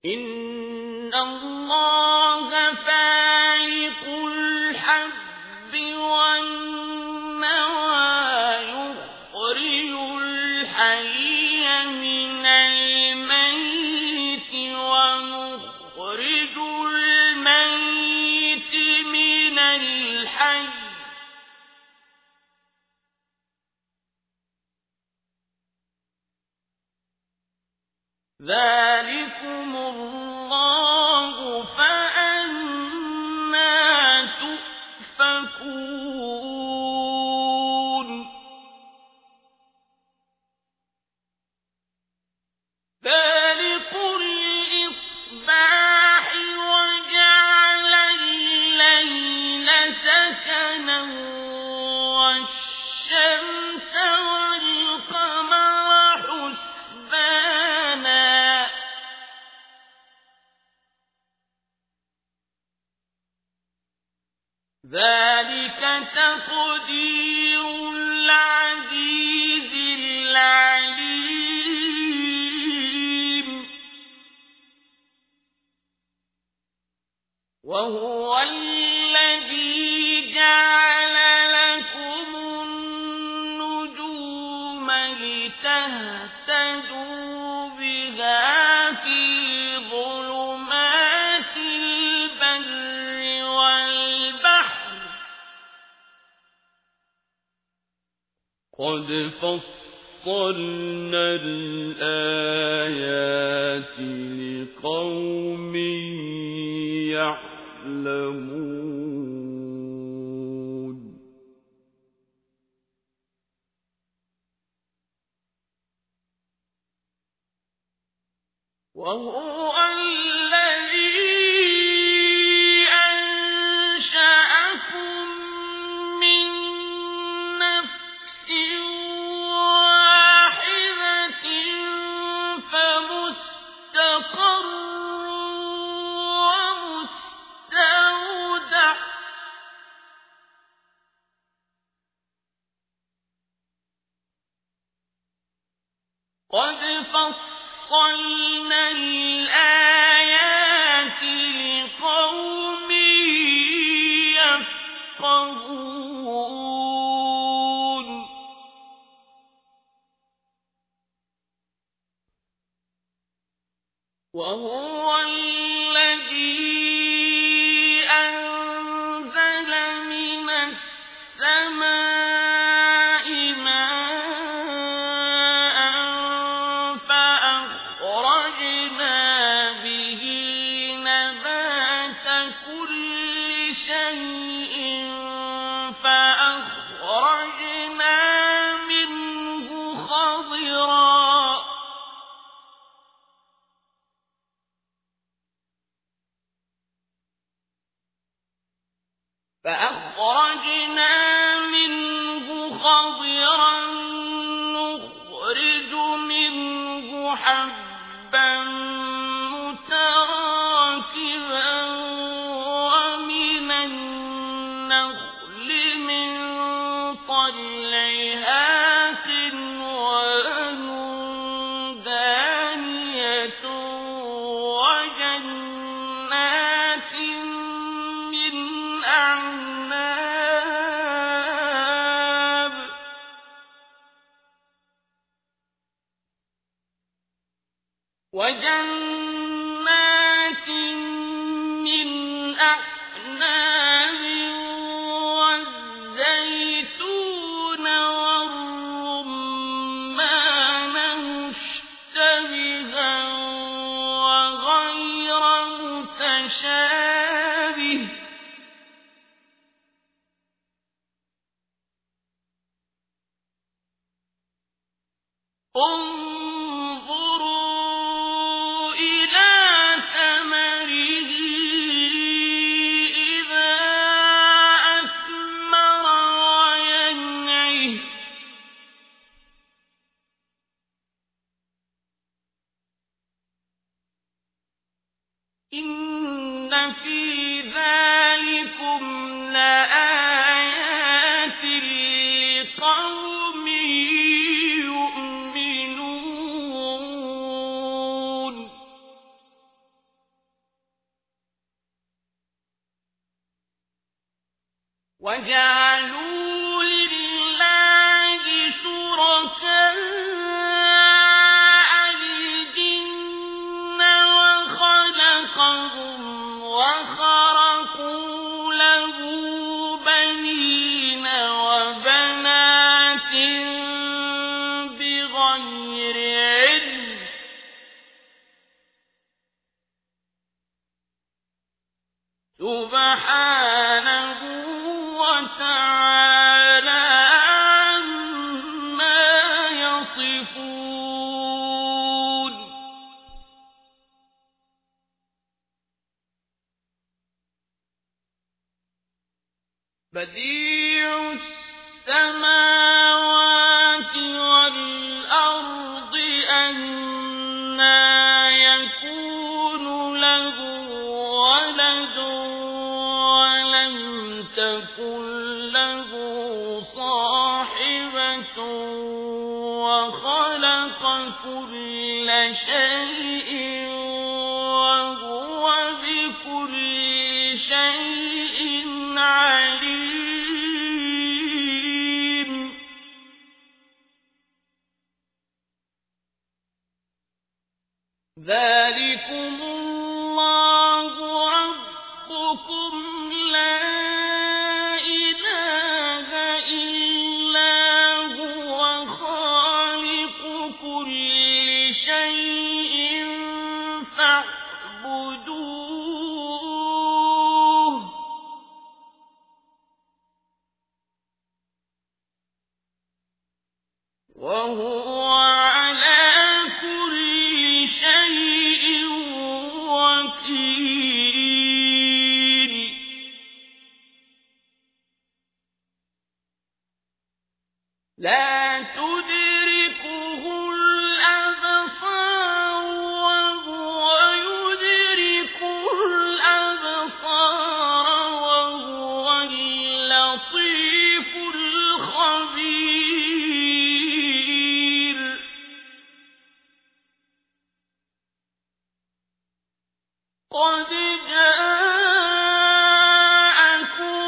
إن الله فالق الحب والنوى يخرج الحي من الميت ومخرج الميت من الحي ذلكم الله فأنى تؤفكون فالق الإصباح وجعل الليل سكنا والشمس والقمر حسبانا ذلك تقدير العزيز العليم وهو الذي جعل لكم النجوم لتهتدوا بها في ظلمات البر والبحر قد فصلنا الآيات لقوم يعلمون وهو الذي أنشأكم من نفس واحدة فمستقر ومستودع قد فصلنا الآيات لقوم يفقهون وهو الذي أنزل من السماء ماء فأخرجنا به نبات كل شيء فأخرجنا منه خضرا نخرج منه حبا متراكبا ومن النخل من طلعها قنوان دانية وجنات من أعناب والزيتون والرمان مشتبها وغير متشابه انظروا إلى ثمره إذا أثمر وينعه إن في ذلكم لآيات لقوم يؤمنون وجعلوا لله شركاء الجن وخلقهم وخرقوا له بنين وبنات بغير علم سبحانه وتعالى عما يصفون بديع السماوات والأرض أنى يكون له ولد ولم تكن له صاحبة وخلق كل شيء وهو بكل شيء عليم ذلكم الله ربكم لا إله إلا هو خالق كل شيء فاعبدوه وهو على كل شيء وكيل لا تدركه الأبصار وهو يدرك الأبصار وهو اللطيف الخبير قد جاءكم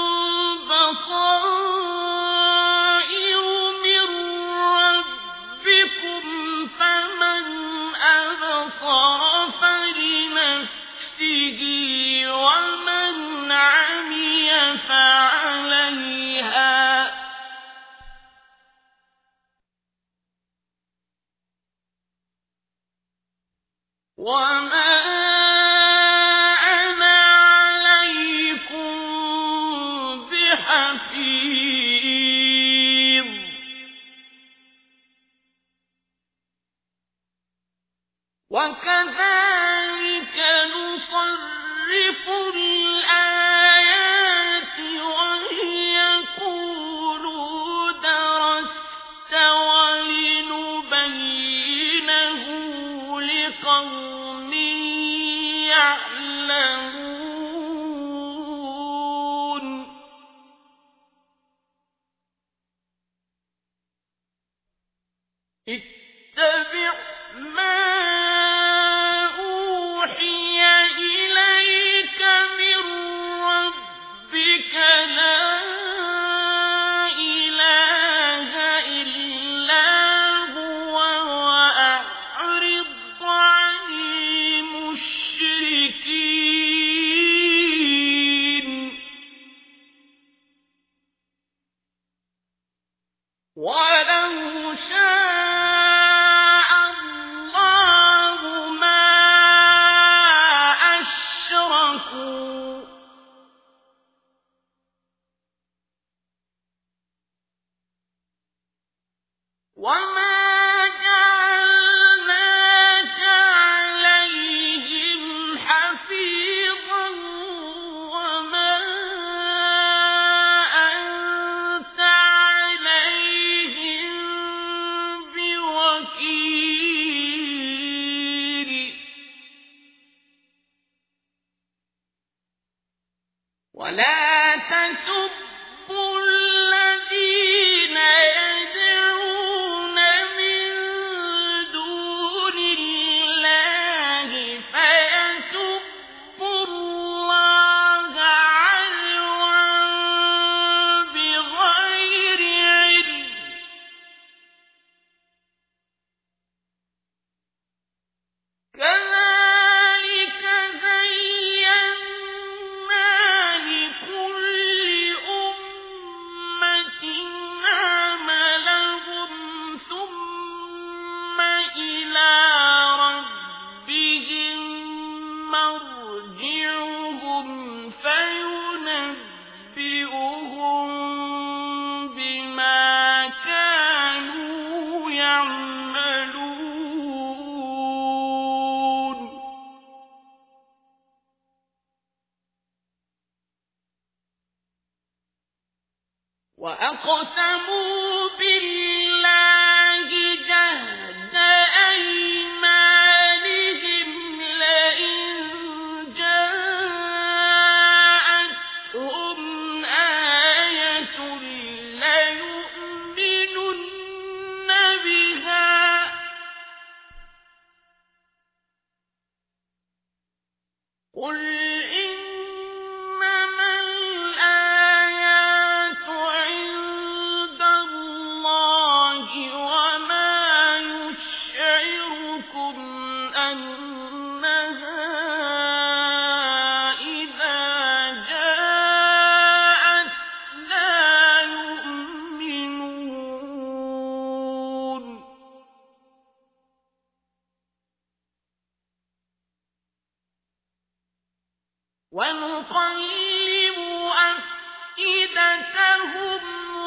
بصائر من ربكم فمن أبصر فلنفسه ومن عمي فعليها وما أنا عليكم بحفيظ وكذلك نصرف الآيات وليقولوا درست ولنبينه لقوم يعلمون اتبع ما أوحي إليك من ربك لا إله إلا هو وأعرض عن المشركين ولو شاء الله ما أشركوا وما جعلناك عليهم حفيظا وما أنت عليهم بوكيل ولا تسبوا الذين يدعون من دون الله فيسبوا الله عدوا وأقسموا بالله جهد أيمانهم لئن جاءتهم آية ليؤمنن بها قل إنما الآيات عند الله وما يشعركم أنها إذا جاءت لا يؤمنون ونقلب أفئدتهم